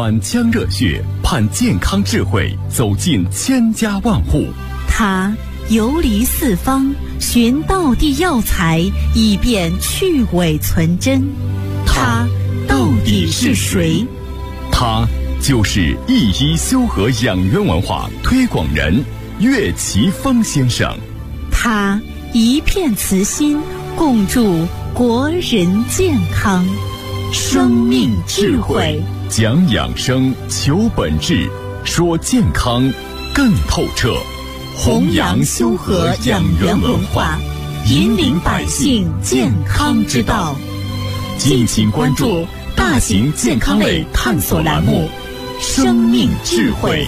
满腔热血，盼健康智慧走进千家万户。 他游离四方，寻道地药材，以便去伪存真。他到底是谁？ 他就是一一修和养元文化推广人岳奇峰先生。 他一片慈心，共筑国人健康。生命智慧， 讲养生，求本质，说健康更透彻。 弘扬修和养元文化，引领百姓健康之道。敬请关注大型健康类探索栏目《生命智慧》。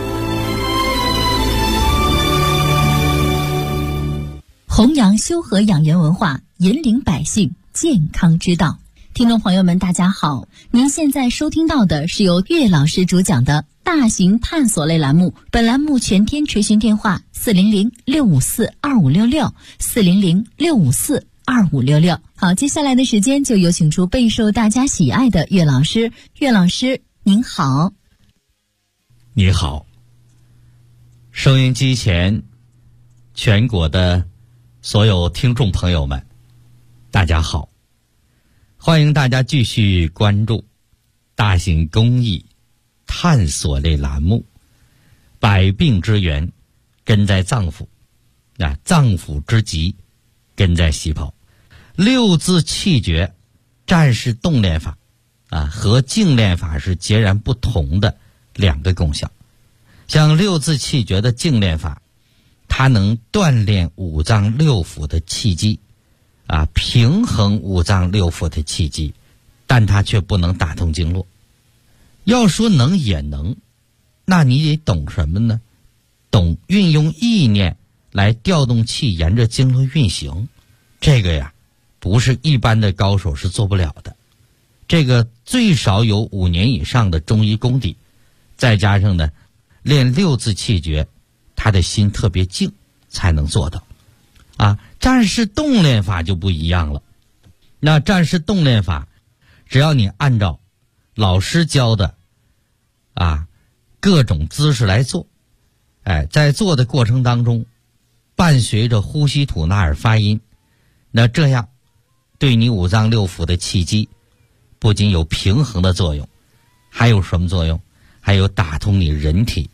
弘扬修和养元文化，引领百姓健康之道。听众朋友们大家好，您现在收听到的是由岳老师主讲的大型探索类栏目，本栏目全天垂询电话400-654-2566 400-654-2566。好，接下来的时间就有请出备受大家喜爱的岳老师。岳老师您好。 你好，收音机前全国的所有听众朋友们大家好，欢迎大家继续关注大型公益探索类栏目百病之源根在脏腑，脏腑之疾根在细胞。六字气诀战士动练法和静练法是截然不同的两个功效。像六字气诀的静练法，它能锻炼五脏六腑的气机平衡五脏六腑的气机，但它却不能打通经络。要说能也能，那你得懂什么呢？懂运用意念来调动气沿着经络运行，这个呀不是一般的高手是做不了的。这个最少有5年以上的中医功底，再加上呢练六字气诀，他的心特别静才能做到。战士动练法就不一样了。那战士动练法，只要你按照老师教的各种姿势来做，在做的过程当中伴随着呼吸吐纳尔发音，那这样对你五脏六腑的气机不仅有平衡的作用，还有什么作用？还有打通你人体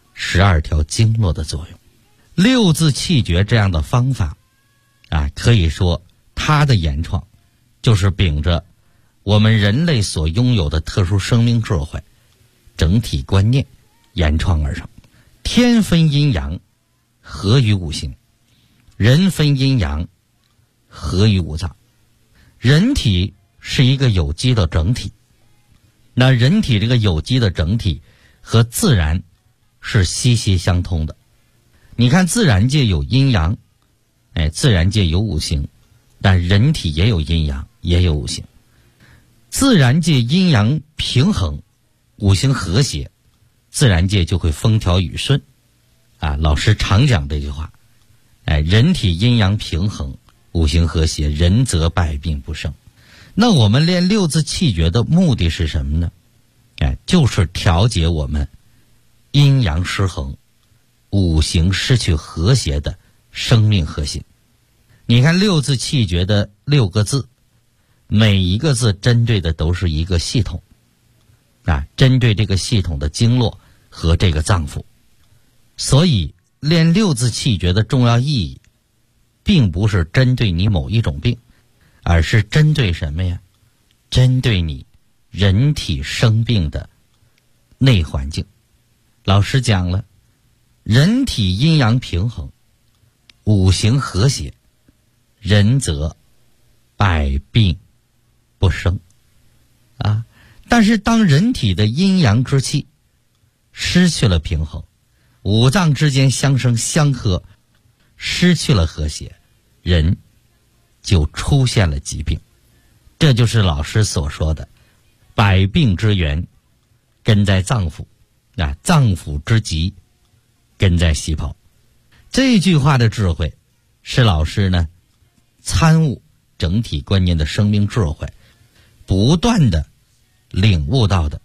12条经络的作用。六字气诀这样的方法可以说它的原创就是秉着我们人类所拥有的特殊生命智慧整体观念原创而成。天分阴阳，合于五行；人分阴阳，合于五脏。人体是一个有机的整体，那人体这个有机的整体和自然是息息相通的。你看自然界有阴阳，自然界有五行，但人体也有阴阳，也有五行。自然界阴阳平衡，五行和谐，自然界就会风调雨顺。老师常讲这句话，人体阴阳平衡，五行和谐，人则百病不生。那我们练六字气诀的目的是什么呢？就是调节我们阴阳失衡，五行失去和谐的生命核心。你看六字气诀的6个字，每一个字针对的都是一个系统针对这个系统的经络和这个脏腑。所以练六字气诀的重要意义并不是针对你某一种病，而是针对什么呀？针对你人体生病的内环境。老师讲了，人体阴阳平衡，五行和谐，人则百病不生但是当人体的阴阳之气失去了平衡，五脏之间相生相克，失去了和谐，人就出现了疾病。这就是老师所说的百病之源根在脏腑，脏腑之疾根在细胞。这句话的智慧是老师呢参悟整体观念的生命智慧，不断的领悟到的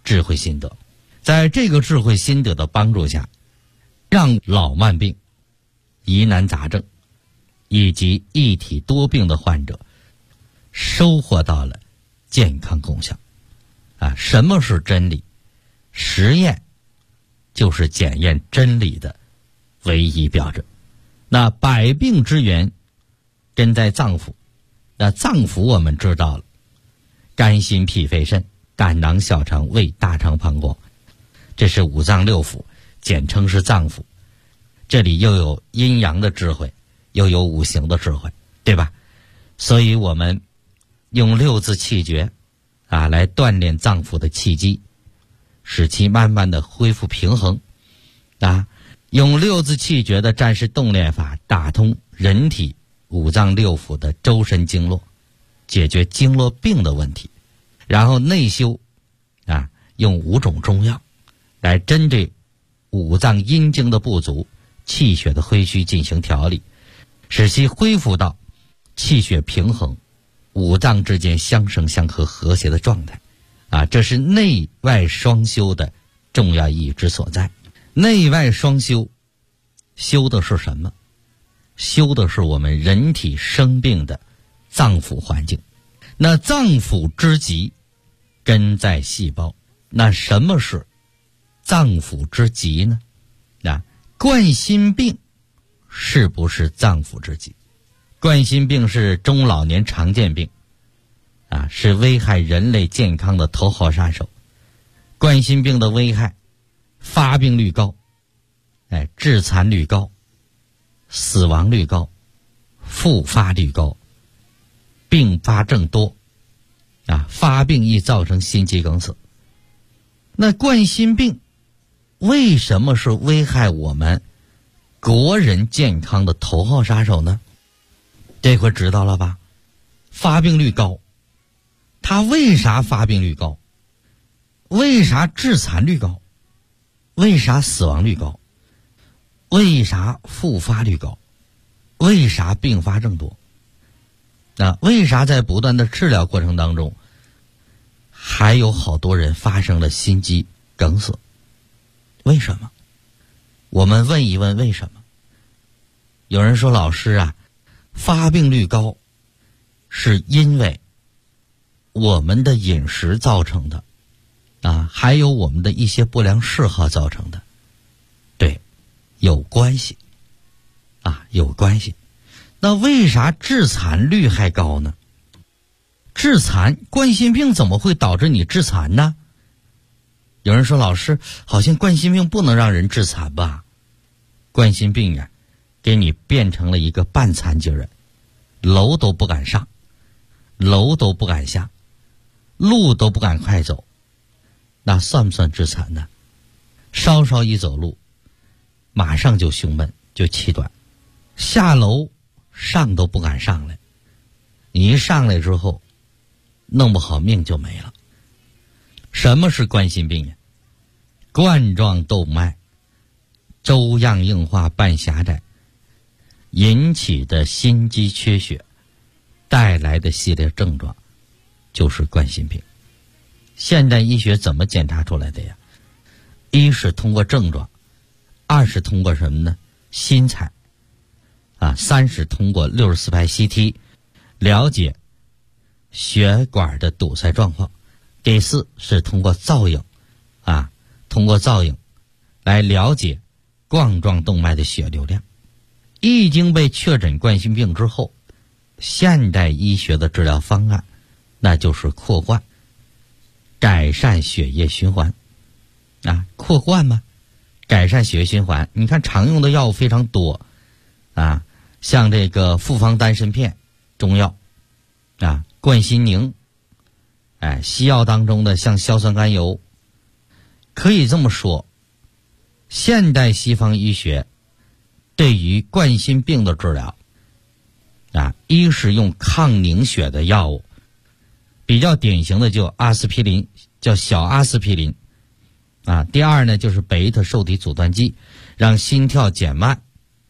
智慧心得。在这个智慧心得的帮助下，让老慢病、疑难杂症以及一体多病的患者收获到了健康功效。什么是真理？实验就是检验真理的唯一标准。那百病之源根在脏腑，那脏腑我们知道了，肝心脾肺肾、胆囊小肠胃大肠膀胱，这是五脏六腑，简称是脏腑。这里又有阴阳的智慧，又有五行的智慧，对吧？所以我们用六字气诀来锻炼脏腑的气机，使其慢慢的恢复平衡。用六字气诀的战士动练法打通人体五脏六腑的周身经络，解决经络病的问题。然后内修用5种中药来针对五脏阴经的不足、气血的亏虚进行调理，使其恢复到气血平衡、五脏之间相生相克和谐的状态。这是内外双修的重要意义之所在。内外双修，修的是什么？修的是我们人体生病的脏腑环境。那脏腑之疾根在细胞，那什么是脏腑之疾呢？冠心病是不是脏腑之疾？冠心病是中老年常见病，是危害人类健康的头号杀手。冠心病的危害，发病率高，致残率高，死亡率高，复发率高，并发症多，发病易造成心肌梗死。那冠心病为什么是危害我们国人健康的头号杀手呢？这回知道了吧？发病率高，它为啥发病率高？为啥致残率高？为啥死亡率高？为啥复发率高？为啥并发症多？为啥在不断的治疗过程当中，还有好多人发生了心肌梗死？为什么？我们问一问为什么。有人说，老师发病率高是因为我们的饮食造成的，还有我们的一些不良嗜好造成的。对，有关系，有关系。那为啥致残率还高呢？致残，冠心病怎么会导致你致残呢？有人说，老师，好像冠心病不能让人致残吧？冠心病给你变成了一个半残疾人，楼都不敢上，楼都不敢下，路都不敢快走，那算不算致残呢？稍稍一走路，马上就胸闷，就气短，下楼上都不敢上来，你一上来之后，弄不好命就没了。什么是冠心病呀？冠状动脉粥样硬化半狭窄引起的心肌缺血带来的系列症状，就是冠心病。现代医学怎么检查出来的呀？一是通过症状，二是通过什么呢？心采，三是通过64拍 CT 了解血管的堵塞状况，第四是通过造影，通过造影来了解冠状动脉的血流量。一经被确诊冠心病之后，现代医学的治疗方案那就是扩冠，改善血液循环。扩冠嘛，改善血液循环。你看常用的药物非常多，像这个复方丹参片中药，冠心宁，西药当中的像硝酸甘油。可以这么说，现代西方医学对于冠心病的治疗，一是用抗凝血的药物，比较典型的就阿司匹林，叫小阿司匹林，第二呢就是贝塔受体阻断剂，让心跳减慢，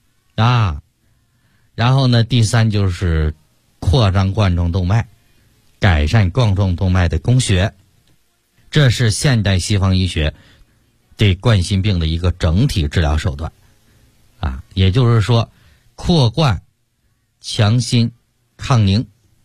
然后呢第三就是扩张冠状动脉，改善冠状动脉的供血。 这是现代西方医学对冠心病的一个整体治疗手段啊，也就是说扩冠、强心、抗凝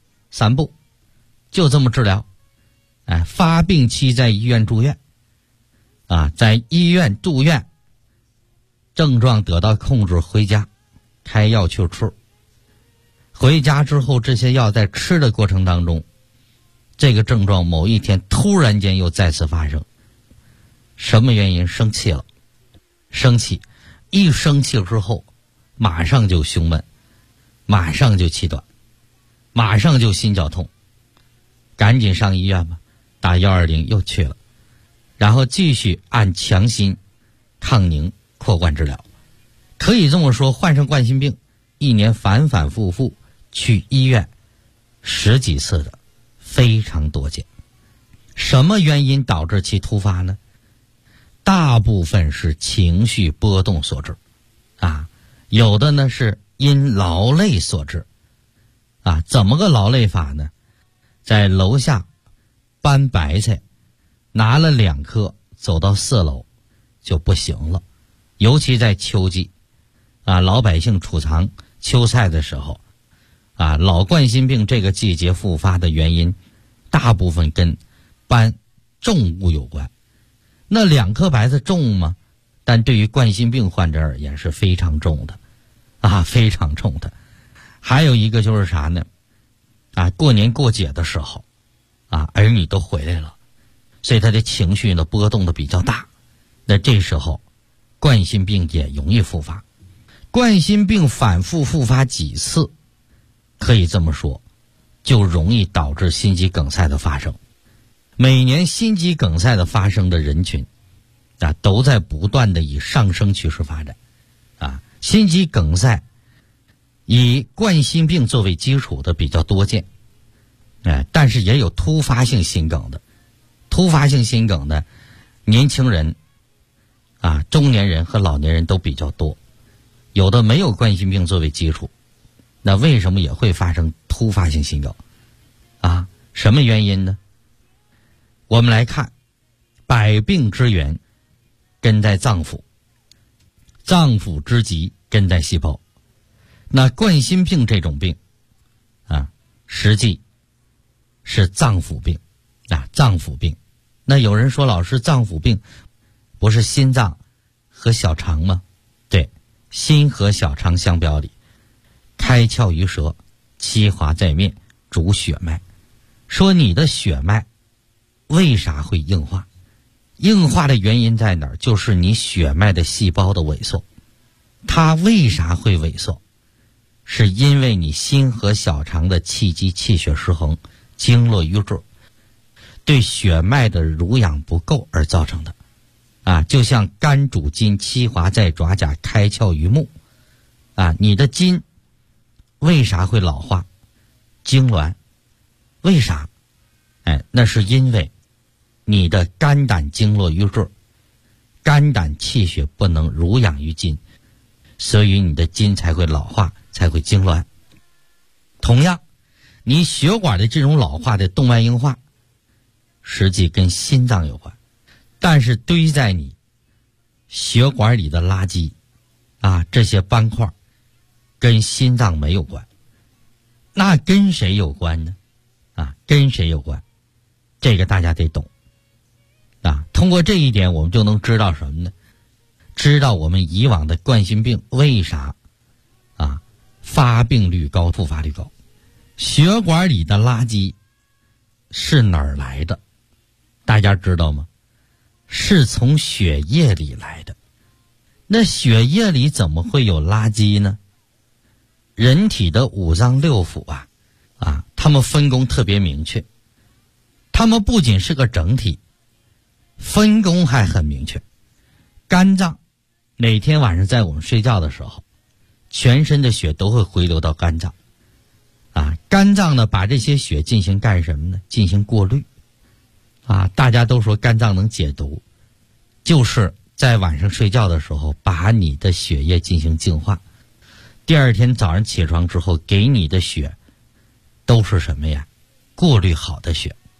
3步，就这么治疗。发病期在医院住院啊，在医院住院，症状得到控制，回家开药去吃。回家之后，这些药在吃的过程当中，这个症状某一天突然间又再次发生。什么原因？生气了。生气，一生气之后马上就胸闷，马上就气短，马上就心绞痛，赶紧上医院吧，打120又去了，然后继续按强心、抗凝、扩冠治疗。可以这么说，患上冠心病1年反反复复去医院10几次的非常多见。什么原因导致其突发呢？大部分是情绪波动所致啊，有的呢是因劳累所致啊。怎么个劳累法呢？在楼下搬白菜，拿了2颗走到4楼就不行了。尤其在秋季啊，老百姓储藏秋菜的时候啊，老冠心病这个季节复发的原因大部分跟搬重物有关。那2颗白菜重吗？但对于冠心病患者而言是非常重的啊，非常重的。还有一个就是啥呢？啊，过年过节的时候啊，儿女都回来了，所以他的情绪呢波动的比较大，那这时候冠心病也容易复发。冠心病反复复发几次，可以这么说，就容易导致心肌梗塞的发生。每年心肌梗塞的发生的人群啊，都在不断的以上升趋势发展啊。心肌梗塞以冠心病作为基础的比较多见，但是也有突发性心梗的。突发性心梗的年轻人啊、中年人和老年人都比较多，有的没有冠心病作为基础，那为什么也会发生突发性心梗啊？什么原因呢？我们来看，百病之源根在脏腑，脏腑之疾根在细胞。那冠心病这种病啊，实际是脏腑病啊，脏腑病。那有人说，老师，脏腑病不是心脏和小肠吗？对，心和小肠相表里，开窍于舌，七华在面，主血脉。说你的血脉为啥会硬化？硬化的原因在哪儿？就是你血脉的细胞的萎缩。它为啥会萎缩？是因为你心和小肠的气机气血失衡，经络瘀滞，对血脉的濡养不够而造成的啊。就像肝主筋，七华在爪甲，开窍于目啊。你的筋为啥会老化？痉挛，为啥？那是因为你的肝胆经络瘀滞，肝胆气血不能濡养于筋，所以你的筋才会老化，才会痉挛。同样，你血管的这种老化的动脉硬化，实际跟心脏有关，但是堆在你血管里的垃圾啊，这些斑块跟心脏没有关。那跟谁有关呢？啊，跟谁有关？这个大家得懂啊。通过这一点，我们就能知道什么呢？知道我们以往的冠心病为啥啊发病率高、复发率高。血管里的垃圾是哪儿来的？大家知道吗？是从血液里来的。那血液里怎么会有垃圾呢？人体的五脏六腑啊，它们分工特别明确，它们不仅是个整体，分工还很明确。肝脏每天晚上在我们睡觉的时候，全身的血都会回流到肝脏啊。肝脏呢，把这些血进行干什么呢？进行过滤啊。大家都说肝脏能解毒，就是在晚上睡觉的时候把你的血液进行净化，第二天早上起床之后给你的血都是什么呀？过滤好的血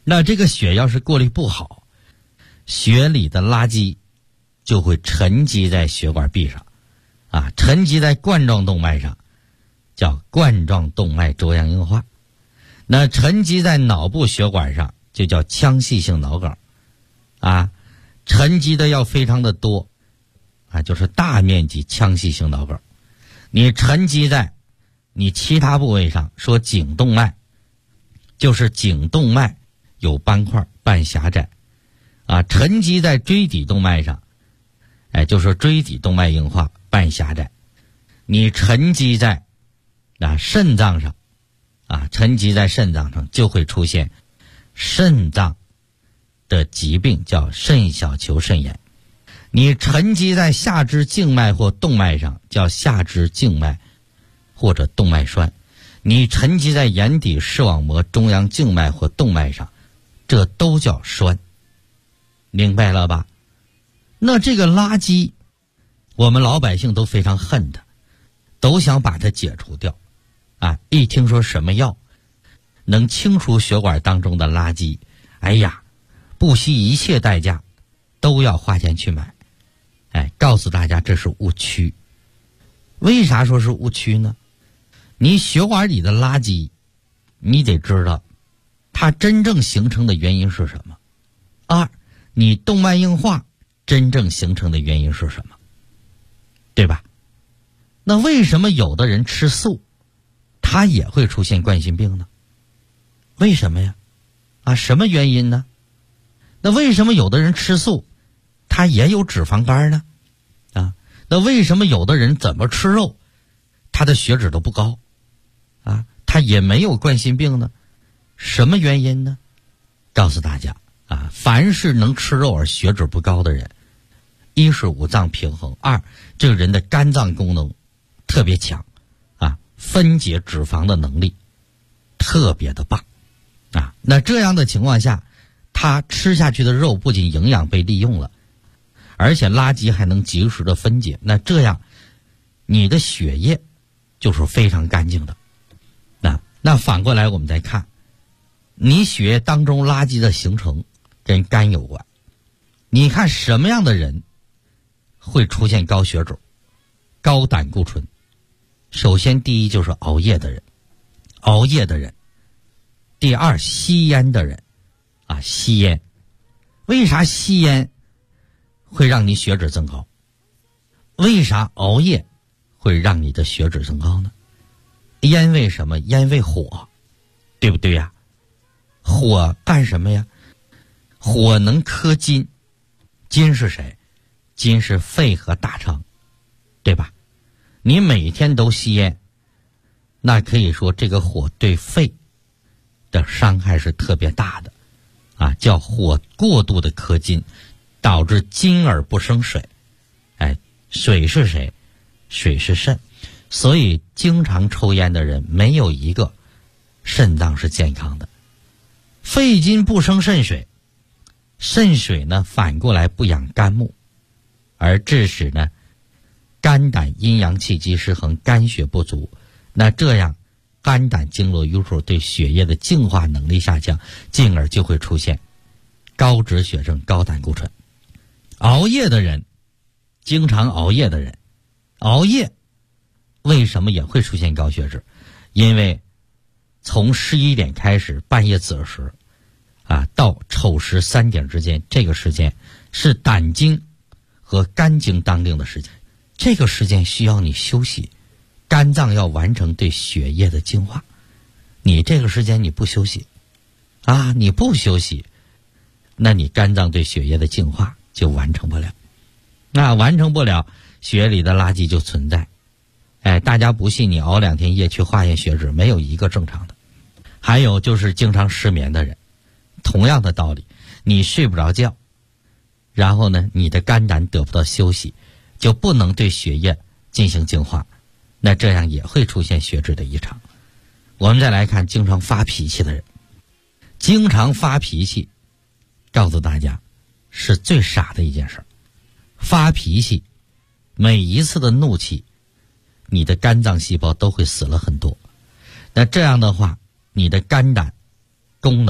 那这个血要是过滤不好，血里的垃圾就会沉积在血管壁上，沉积在冠状动脉上，叫冠状动脉粥样硬化。那沉积在脑部血管上就叫腔隙性脑梗，沉积的要非常的多，就是大面积腔隙性脑梗。你沉积在你其他部位上，说颈动脉，就是颈动脉有斑块半狭窄，沉积在椎底动脉上，就是椎底动脉硬化半狭窄。你沉积在肾脏上，沉积在肾脏上就会出现肾脏的疾病，叫肾小球肾炎。你沉积在下肢静脉或动脉上，叫下肢静脉或者动脉栓。你沉积在眼底视网膜中央静脉或动脉上，这都叫栓。明白了吧？那这个垃圾我们老百姓都非常恨它，都想把它解除掉。一听说什么药能清除血管当中的垃圾，不惜一切代价都要花钱去买。告诉大家这是误区。为啥说是误区呢？你血管里的垃圾，你得知道它真正形成的原因是什么。二，你动脉硬化真正形成的原因是什么，对吧？那为什么有的人吃素他也会出现冠心病呢？为什么呀？什么原因呢？那为什么有的人吃素他也有脂肪肝呢？那为什么有的人怎么吃肉他的血脂都不高他也没有冠心病呢？什么原因呢？告诉大家凡是能吃肉而血脂不高的人，一是五脏平衡，二这个人的肝脏功能特别强分解脂肪的能力特别的棒那这样的情况下，他吃下去的肉不仅营养被利用了，而且垃圾还能及时的分解，那这样你的血液就是非常干净的。那反过来我们再看，你血液当中垃圾的形成跟肝有关。你看什么样的人会出现高血脂、高胆固醇？首先第一就是熬夜的人，第二吸烟的人吸烟。为啥吸烟会让你血脂增高？为啥熬夜会让你的血脂增高呢？烟为什么？烟为火，对不对呀？火干什么呀？火能克金，金是谁？金是肺和大肠，对吧？你每天都吸烟，那可以说这个火对肺的伤害是特别大的叫火过度的克金，导致金而不生水。水是谁？水是肾。所以经常抽烟的人没有一个肾脏是健康的。肺金不生肾水，肾水呢反过来不养肝木，而致使呢肝胆阴阳气机失衡，肝血不足。那这样肝胆经络瘀阻，对血液的净化能力下降，进而就会出现高脂血症、高胆固醇。熬夜的人，经常熬夜的人，熬夜为什么也会出现高血脂？因为从11点开始，半夜子时到丑时3点之间，这个时间是胆经和肝经当令的时间，这个时间需要你休息，肝脏要完成对血液的净化。你这个时间你不休息你不休息，那你肝脏对血液的净化就完成不了，那完成不了，血里的垃圾就存在。大家不信，你熬2天夜去化验血脂，没有一个正常的。还有就是经常失眠的人，同样的道理，你睡不着觉，然后呢你的肝胆得不到休息，就不能对血液进行净化，那这样也会出现血脂的异常。我们再来看经常发脾气的人，经常发脾气，告诉大家是最傻的一件事。发脾气，每一次的怒气，你的肝脏细胞都会死了很多。那这样的话，你的肝胆功能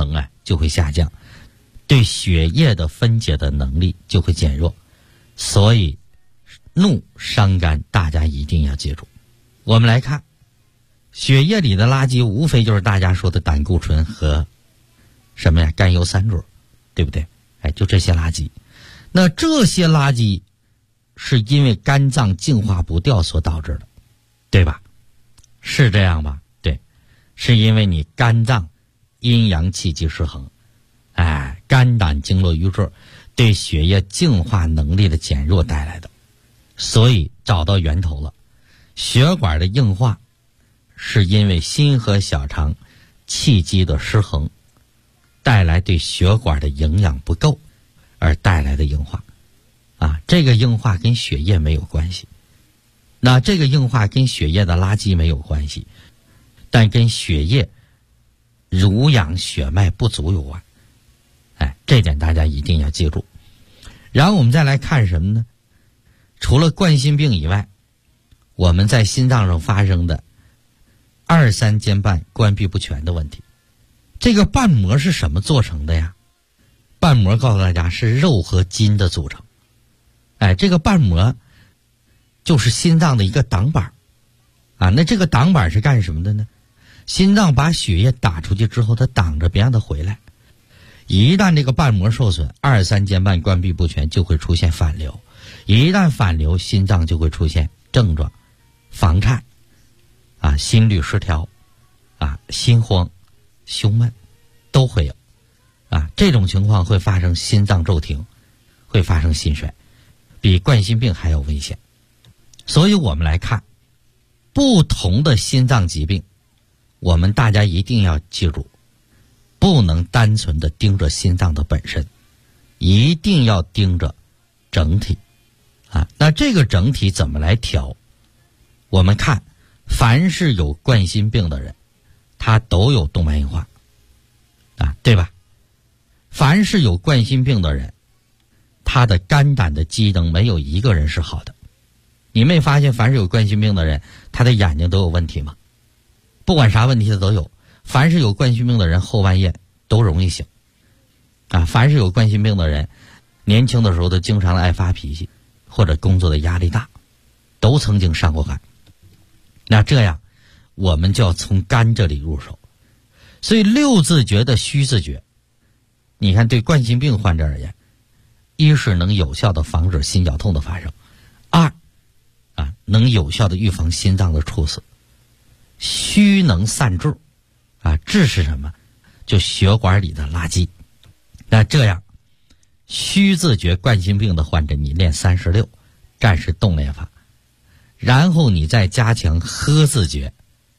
就会下降，对血液的分解的能力就会减弱。所以怒伤肝，大家一定要记住。我们来看血液里的垃圾，无非就是大家说的胆固醇和什么呀，甘油三酯，对不对？就这些垃圾。那这些垃圾是因为肝脏净化不掉所导致的，对吧？是这样吧？对，是因为你肝脏阴阳气机失衡，肝胆经络瘀滞对血液净化能力的减弱带来的。所以找到源头了，血管的硬化是因为心和小肠气机的失衡，带来对血管的营养不够而带来的硬化。这个硬化跟血液没有关系，那这个硬化跟血液的垃圾没有关系，但跟血液濡养血脉不足有关。这点大家一定要记住。然后我们再来看什么呢？除了冠心病以外，我们在心脏上发生的二三间瓣关闭不全的问题。这个瓣膜是什么做成的呀？瓣膜告诉大家是肉和筋的组成。这个瓣膜就是心脏的一个挡板那这个挡板是干什么的呢？心脏把血液打出去之后，它挡着别让它回来。一旦这个瓣膜受损，二三间瓣关闭不全，就会出现反流。一旦反流，心脏就会出现症状，房颤心律失调心慌胸闷都会有这种情况会发生心脏骤停，会发生心衰，比冠心病还要危险。所以我们来看不同的心脏疾病，我们大家一定要记住，不能单纯的盯着心脏的本身，一定要盯着整体那这个整体怎么来调？我们看凡是有冠心病的人，他都有动脉硬化对吧？凡是有冠心病的人，他的肝胆的机能没有一个人是好的。你没发现凡是有冠心病的人，他的眼睛都有问题吗？不管啥问题他都有。凡是有冠心病的人，后半夜都容易醒凡是有冠心病的人，年轻的时候都经常爱发脾气，或者工作的压力大，都曾经伤过肝。那这样我们就要从肝这里入手。所以六字诀的虚字诀，你看对冠心病患者而言，一是能有效的防止心绞痛的发生，二能有效的预防心脏的猝死。虚能散滞滞是什么？就血管里的垃圾。那这样虚字诀冠心病的患者，你练36战士动练法，然后你再加强呵字诀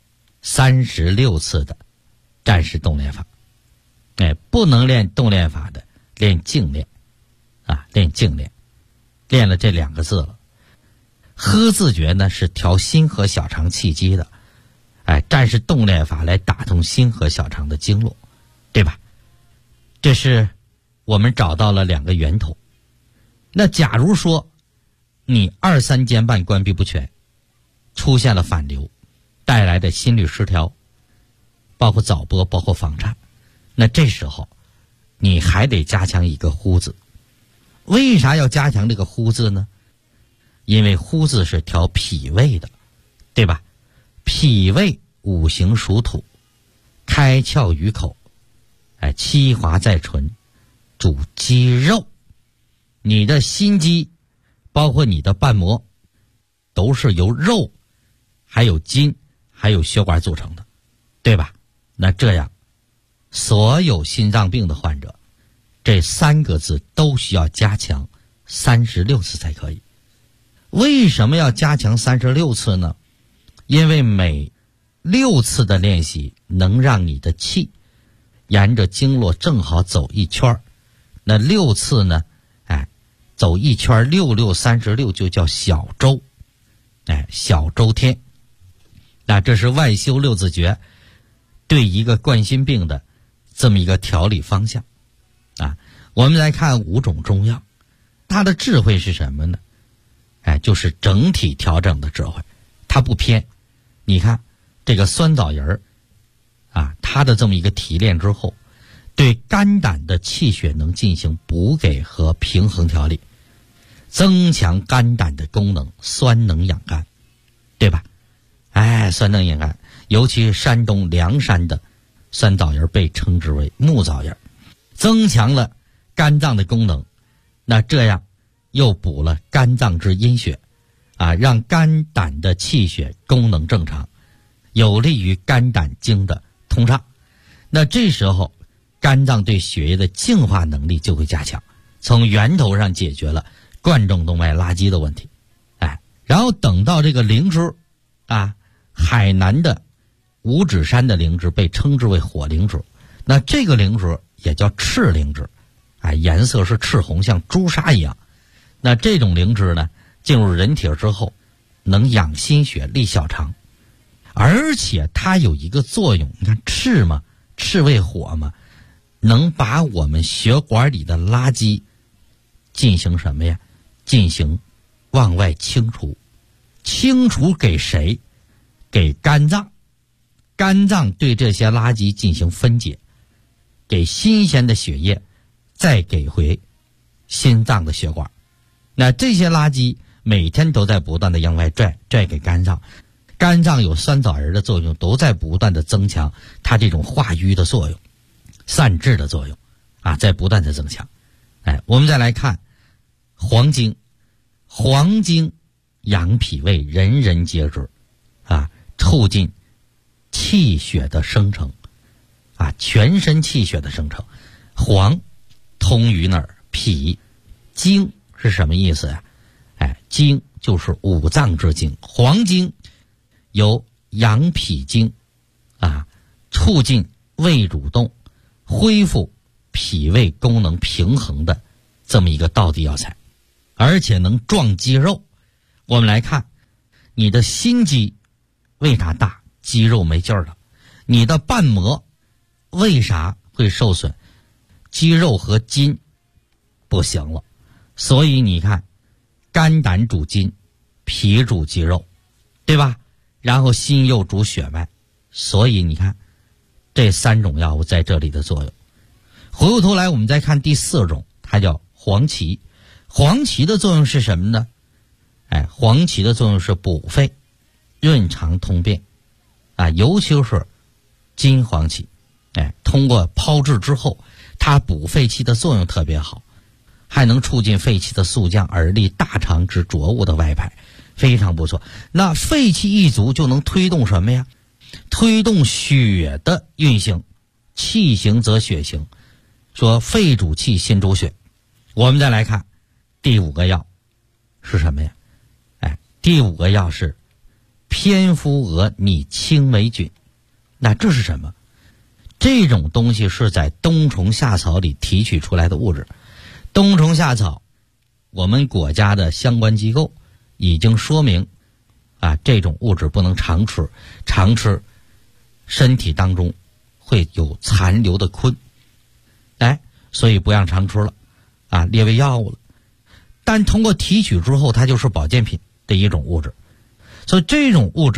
36次的战士动练法。不能练动练法的，练静练练静练，练了这2个字了。呵字诀呢是调心和小肠气机的，战士动练法来打通心和小肠的经络，对吧？这是我们找到了2个源头。那假如说你2、3间瓣关闭不全，出现了反流，带来的心律失调，包括早搏，包括房颤，那这时候你还得加强一个呼字。为啥要加强这个呼字呢？因为呼字是调脾胃的，对吧？脾胃五行属土，开窍于口，七华在唇，主肌肉。你的心肌包括你的瓣膜都是由肉还有筋还有血管组成的，对吧？那这样所有心脏病的患者，这3个字都需要加强36次才可以。为什么要加强36次呢？因为每6次的练习能让你的气沿着经络正好走一圈，那6次呢走一圈，6、6、36就叫小周，小周天。那这是外修六字诀对一个冠心病的这么一个调理方向我们来看5种中药，它的智慧是什么呢？就是整体调整的智慧，它不偏。你看这个酸枣仁它的这么一个提炼之后， 对肝胆的气血能进行补给和平衡调理，增强肝胆的功能，酸能养肝，对吧？酸能养肝，尤其是山东凉山的酸枣仁被称之为木枣仁，增强了肝脏的功能，那这样又补了肝脏之阴血让肝胆的气血功能正常，有利于肝胆经的通畅。那这时候肝脏对血液的净化能力就会加强，从源头上解决了冠状动脉垃圾的问题。然后等到这个灵芝海南的五指山的灵芝被称之为火灵芝，那这个灵芝也叫赤灵芝颜色是赤红，像朱砂一样。那这种灵芝呢，进入人体之后能养心血、利小肠，而且它有一个作用，你看赤嘛，赤为火嘛，能把我们血管里的垃圾进行什么呀？进行往外清除。清除给谁？给肝脏。肝脏对这些垃圾进行分解，给新鲜的血液，再给回心脏的血管。那这些垃圾每天都在不断的往外拽给肝脏，肝脏有酸枣仁的作用，都在不断的增强它这种化瘀的作用、散滞的作用在不断的增强。我们再来看黄精。黄精养脾胃，人人皆知促进气血的生成全身气血的生成。黄通于哪儿？脾。精是什么意思呀？精就是五脏之精。黄精有养脾经促进胃蠕动，恢复脾胃功能平衡的这么一个道地药材，而且能壮肌肉。我们来看你的心肌为啥大？肌肉没劲儿了。你的瓣膜为啥会受损？肌肉和筋不行了。所以你看，肝胆主筋，脾主肌肉，对吧？然后心又主血脉，所以你看这三种药物在这里的作用。回过头来我们再看第四种，它叫黄芪。黄芪的作用是什么呢？黄芪的作用是补肺、润肠通便尤其是金黄芪通过炮制之后，它补肺气的作用特别好，还能促进肺气的肃降，而利大肠之浊物的外排，非常不错。那肺气一足就能推动什么呀？推动血的运行，气行则血行，说肺主气，心主血。我们再来看第五个药是什么呀？第五个药是蝙蝠蛾拟青霉菌。那这是什么？这种东西是在冬虫夏草里提取出来的物质。冬虫夏草，我们国家的相关机构已经说明这种物质不能常吃，常吃身体当中会有残留的醌，所以不让常吃了列为药物了。但通过提取之后，它就是保健品的一种物质，所以这种物质